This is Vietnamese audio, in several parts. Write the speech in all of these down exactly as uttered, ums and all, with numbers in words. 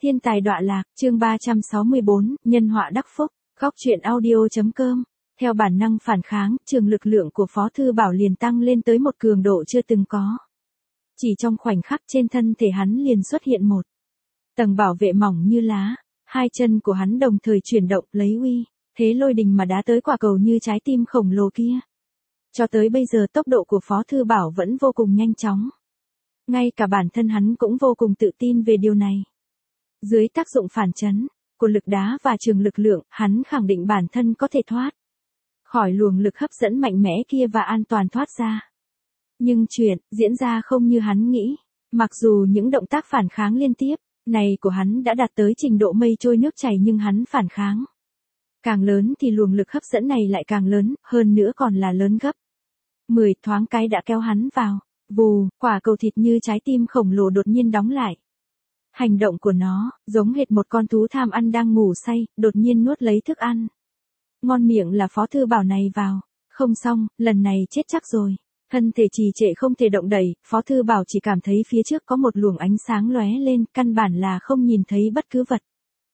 Thiên tài đọa lạc, chương ba trăm sáu mươi bốn, nhân họa đắc phúc, góc truyện audio.com. Theo bản năng phản kháng, trường lực lượng của Phó Thư Bảo liền tăng lên tới một cường độ chưa từng có. Chỉ trong khoảnh khắc trên thân thể hắn liền xuất hiện một tầng bảo vệ mỏng như lá, hai chân của hắn đồng thời chuyển động lấy uy thế lôi đình mà đá tới quả cầu như trái tim khổng lồ kia. Cho tới bây giờ tốc độ của Phó Thư Bảo vẫn vô cùng nhanh chóng. Ngay cả bản thân hắn cũng vô cùng tự tin về điều này. Dưới tác dụng phản chấn của lực đá và trường lực lượng, hắn khẳng định bản thân có thể thoát khỏi luồng lực hấp dẫn mạnh mẽ kia và an toàn thoát ra. Nhưng chuyện diễn ra không như hắn nghĩ. Mặc dù những động tác phản kháng liên tiếp này của hắn đã đạt tới trình độ mây trôi nước chảy, nhưng hắn phản kháng càng lớn thì luồng lực hấp dẫn này lại càng lớn, hơn nữa còn là lớn gấp mười, thoáng cái đã kéo hắn vào. Vù, quả cầu thịt như trái tim khổng lồ đột nhiên đóng lại. Hành động của nó, giống hệt một con thú tham ăn đang ngủ say, đột nhiên nuốt lấy thức ăn. Ngon miệng là Phó Thư Bảo này vào. Không xong, lần này chết chắc rồi. Thân thể trì trệ không thể động đậy, Phó Thư Bảo chỉ cảm thấy phía trước có một luồng ánh sáng lóe lên, căn bản là không nhìn thấy bất cứ vật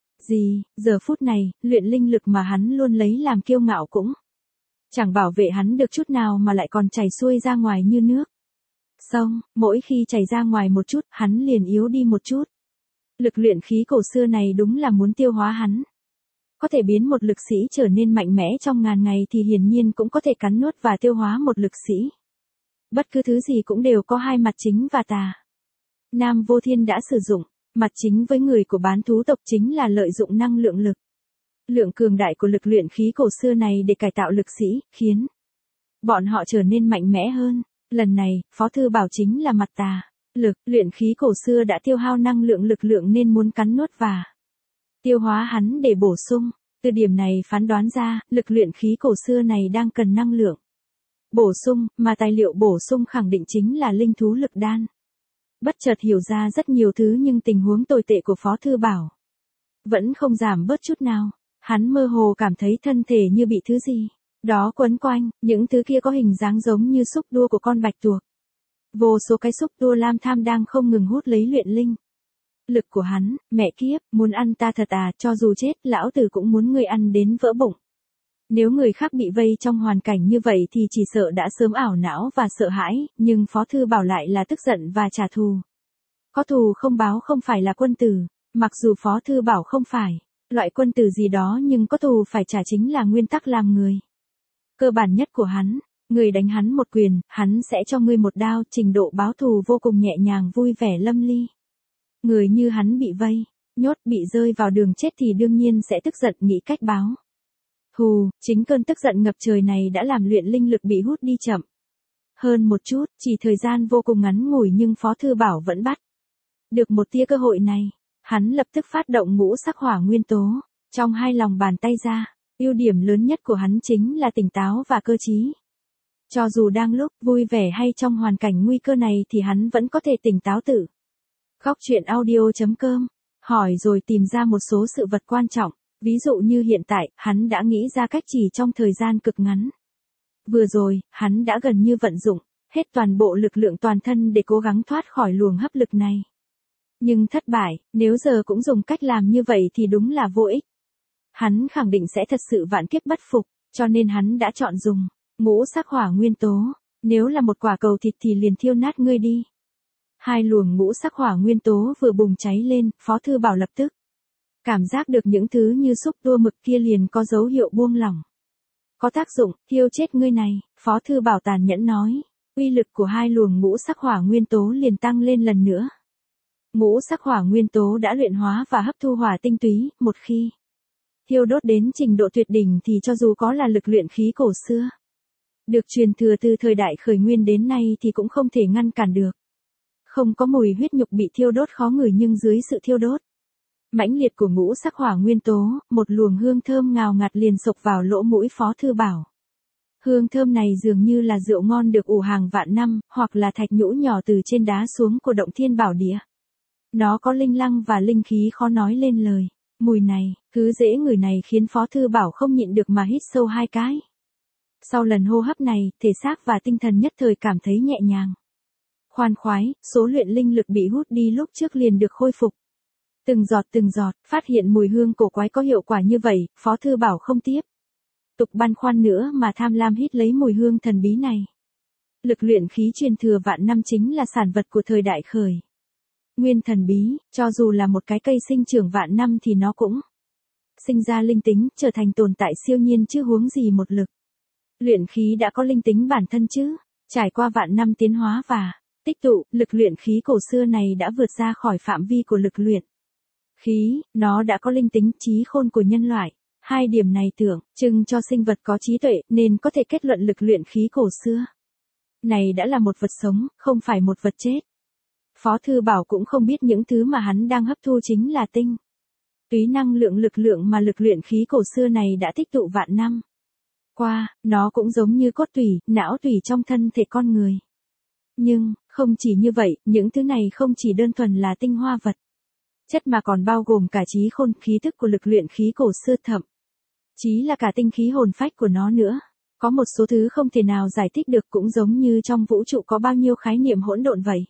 gì. Giờ phút này, luyện linh lực mà hắn luôn lấy làm kiêu ngạo cũng chẳng bảo vệ hắn được chút nào mà lại còn chảy xuôi ra ngoài như nước. Xong, mỗi khi chảy ra ngoài một chút, hắn liền yếu đi một chút. Lực luyện khí cổ xưa này đúng là muốn tiêu hóa hắn. Có thể biến một lực sĩ trở nên mạnh mẽ trong ngàn ngày thì hiển nhiên cũng có thể cắn nuốt và tiêu hóa một lực sĩ. Bất cứ thứ gì cũng đều có hai mặt chính và tà. Nam Vô Thiên đã sử dụng mặt chính với người của bán thú tộc, chính là lợi dụng năng lượng lực lượng cường đại của lực luyện khí cổ xưa này để cải tạo lực sĩ, khiến bọn họ trở nên mạnh mẽ hơn. Lần này, Phó Thư Bảo chính là mặt tà. Lực luyện khí cổ xưa đã tiêu hao năng lượng lực lượng nên muốn cắn nuốt và tiêu hóa hắn để bổ sung. Từ điểm này phán đoán ra, lực luyện khí cổ xưa này đang cần năng lượng bổ sung, mà tài liệu bổ sung khẳng định chính là linh thú lực đan. Bất chợt hiểu ra rất nhiều thứ, nhưng tình huống tồi tệ của Phó Thư Bảo vẫn không giảm bớt chút nào. Hắn mơ hồ cảm thấy thân thể như bị thứ gì đó quấn quanh, những thứ kia có hình dáng giống như xúc tua của con bạch tuộc. Vô số cái xúc tua lam tham đang không ngừng hút lấy luyện linh lực của hắn. Mẹ kiếp, muốn ăn ta thật à, cho dù chết, lão tử cũng muốn ngươi ăn đến vỡ bụng. Nếu người khác bị vây trong hoàn cảnh như vậy thì chỉ sợ đã sớm ảo não và sợ hãi, nhưng Phó Thư Bảo lại là tức giận và trả thù. Có thù không báo không phải là quân tử. Mặc dù Phó Thư Bảo không phải loại quân tử gì đó, nhưng có thù phải trả chính là nguyên tắc làm người cơ bản nhất của hắn. Người đánh hắn một quyền, hắn sẽ cho ngươi một đao, trình độ báo thù vô cùng nhẹ nhàng vui vẻ lâm ly. Người như hắn bị vây, nhốt, bị rơi vào đường chết thì đương nhiên sẽ tức giận nghĩ cách báo thù. Chính cơn tức giận ngập trời này đã làm luyện linh lực bị hút đi chậm hơn một chút, chỉ thời gian vô cùng ngắn ngủi, nhưng Phó Thư Bảo vẫn bắt được một tia cơ hội này. Hắn lập tức phát động ngũ sắc hỏa nguyên tố trong hai lòng bàn tay ra. Ưu điểm lớn nhất của hắn chính là tỉnh táo và cơ trí. Cho dù đang lúc vui vẻ hay trong hoàn cảnh nguy cơ này thì hắn vẫn có thể tỉnh táo tự. Góc truyện audio.com. Hỏi rồi tìm ra một số sự vật quan trọng. Ví dụ như hiện tại, hắn đã nghĩ ra cách chỉ trong thời gian cực ngắn. Vừa rồi, hắn đã gần như vận dụng hết toàn bộ lực lượng toàn thân để cố gắng thoát khỏi luồng hấp lực này. Nhưng thất bại, nếu giờ cũng dùng cách làm như vậy thì đúng là vô ích. Hắn khẳng định sẽ thật sự vạn kiếp bất phục, cho nên hắn đã chọn dùng ngũ sắc hỏa nguyên tố. Nếu là một quả cầu thịt thì liền thiêu nát ngươi đi. Hai luồng ngũ sắc hỏa nguyên tố vừa bùng cháy lên, Phó Thư Bảo lập tức cảm giác được những thứ như xúc tua mực kia liền có dấu hiệu buông lỏng. Có tác dụng, thiêu chết ngươi này, Phó Thư Bảo tàn nhẫn nói. Uy lực của hai luồng ngũ sắc hỏa nguyên tố liền tăng lên lần nữa. Ngũ sắc hỏa nguyên tố đã luyện hóa và hấp thu hỏa tinh túy, một khi thiêu đốt đến trình độ tuyệt đỉnh thì cho dù có là lực luyện khí cổ xưa được truyền thừa từ thời đại khởi nguyên đến nay thì cũng không thể ngăn cản được. Không có mùi huyết nhục bị thiêu đốt khó ngửi, nhưng dưới sự thiêu đốt mãnh liệt của ngũ sắc hỏa nguyên tố, một luồng hương thơm ngào ngạt liền sộc vào lỗ mũi Phó Thư Bảo. Hương thơm này dường như là rượu ngon được ủ hàng vạn năm, hoặc là thạch nhũ nhỏ từ trên đá xuống của động thiên bảo địa. Nó có linh lăng và linh khí khó nói lên lời. Mùi này, thứ dễ ngửi này khiến Phó Thư Bảo không nhịn được mà hít sâu hai cái. Sau lần hô hấp này, thể xác và tinh thần nhất thời cảm thấy nhẹ nhàng, khoan khoái. Số luyện linh lực bị hút đi lúc trước liền được khôi phục. Từng giọt từng giọt, phát hiện mùi hương cổ quái có hiệu quả như vậy, Phó Thư Bảo không tiếp tục băn khoăn nữa mà tham lam hít lấy mùi hương thần bí này. Lực luyện khí truyền thừa vạn năm chính là sản vật của thời đại khởi nguyên thần bí, cho dù là một cái cây sinh trưởng vạn năm thì nó cũng sinh ra linh tính, trở thành tồn tại siêu nhiên chứ huống gì một lực. Luyện khí đã có linh tính bản thân chứ, trải qua vạn năm tiến hóa và tích tụ, lực luyện khí cổ xưa này đã vượt ra khỏi phạm vi của lực luyện khí, nó đã có linh tính trí khôn của nhân loại. Hai điểm này tưởng chừng cho sinh vật có trí tuệ nên có thể kết luận lực luyện khí cổ xưa này đã là một vật sống, không phải một vật chết. Phó Thư Bảo cũng không biết những thứ mà hắn đang hấp thu chính là tinh túy năng lượng lực lượng mà lực luyện khí cổ xưa này đã tích tụ vạn năm qua, nó cũng giống như cốt tủy, não tủy trong thân thể con người. Nhưng, không chỉ như vậy, những thứ này không chỉ đơn thuần là tinh hoa vật chất mà còn bao gồm cả trí khôn khí thức của lực luyện khí cổ xưa, thậm chí là cả tinh khí hồn phách của nó nữa. Có một số thứ không thể nào giải thích được, cũng giống như trong vũ trụ có bao nhiêu khái niệm hỗn độn vậy.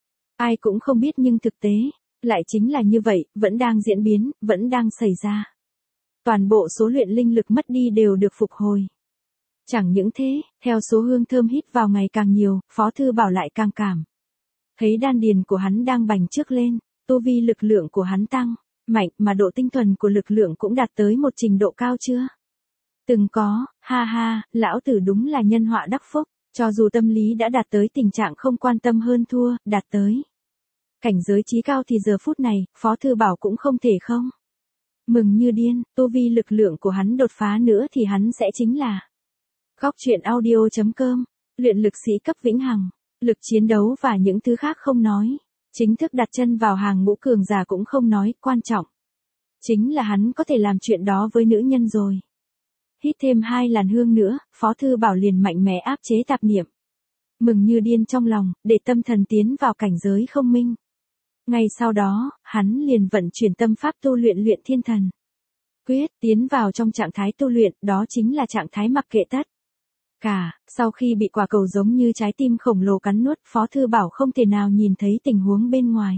Ai cũng không biết nhưng thực tế, lại chính là như vậy, vẫn đang diễn biến, vẫn đang xảy ra. Toàn bộ số luyện linh lực mất đi đều được phục hồi. Chẳng những thế, theo số hương thơm hít vào ngày càng nhiều, Phó Thư Bảo lại càng cảm thấy đan điền của hắn đang bành trướng lên, tu vi lực lượng của hắn tăng mạnh mà độ tinh thuần của lực lượng cũng đạt tới một trình độ cao chưa từng có. Ha ha, lão tử đúng là nhân họa đắc phúc, cho dù tâm lý đã đạt tới tình trạng không quan tâm hơn thua, đạt tới cảnh giới trí cao thì giờ phút này, Phó Thư Bảo cũng không thể không mừng như điên. Tu vi lực lượng của hắn đột phá nữa thì hắn sẽ chính là Góc truyện audio chấm com, luyện lực sĩ cấp vĩnh hằng, lực chiến đấu và những thứ khác không nói, chính thức đặt chân vào hàng ngũ cường giả cũng không nói, quan trọng chính là hắn có thể làm chuyện đó với nữ nhân rồi. Hít thêm hai làn hương nữa, Phó Thư Bảo liền mạnh mẽ áp chế tạp niệm mừng như điên trong lòng, để tâm thần tiến vào cảnh giới không minh. Ngay sau đó, hắn liền vận chuyển tâm pháp tu luyện luyện thiên thần quyết, tiến vào trong trạng thái tu luyện, đó chính là trạng thái mặc kệ tất cả. Sau khi bị quả cầu giống như trái tim khổng lồ cắn nuốt, Phó Thư Bảo không thể nào nhìn thấy tình huống bên ngoài.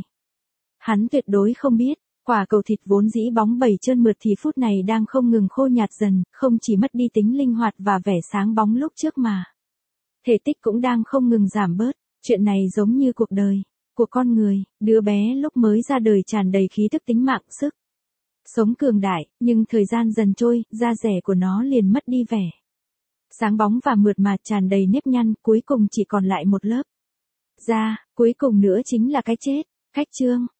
Hắn tuyệt đối không biết, quả cầu thịt vốn dĩ bóng bẩy trơn mượt thì phút này đang không ngừng khô nhạt dần, không chỉ mất đi tính linh hoạt và vẻ sáng bóng lúc trước mà thể tích cũng đang không ngừng giảm bớt. Chuyện này giống như cuộc đời của con người, đứa bé lúc mới ra đời tràn đầy khí thức tính mạng, sức sống cường đại, nhưng thời gian dần trôi, da rẻ của nó liền mất đi vẻ sáng bóng và mượt mà, tràn đầy nếp nhăn, cuối cùng chỉ còn lại một lớp da. Cuối cùng nữa chính là cái chết. Cách chương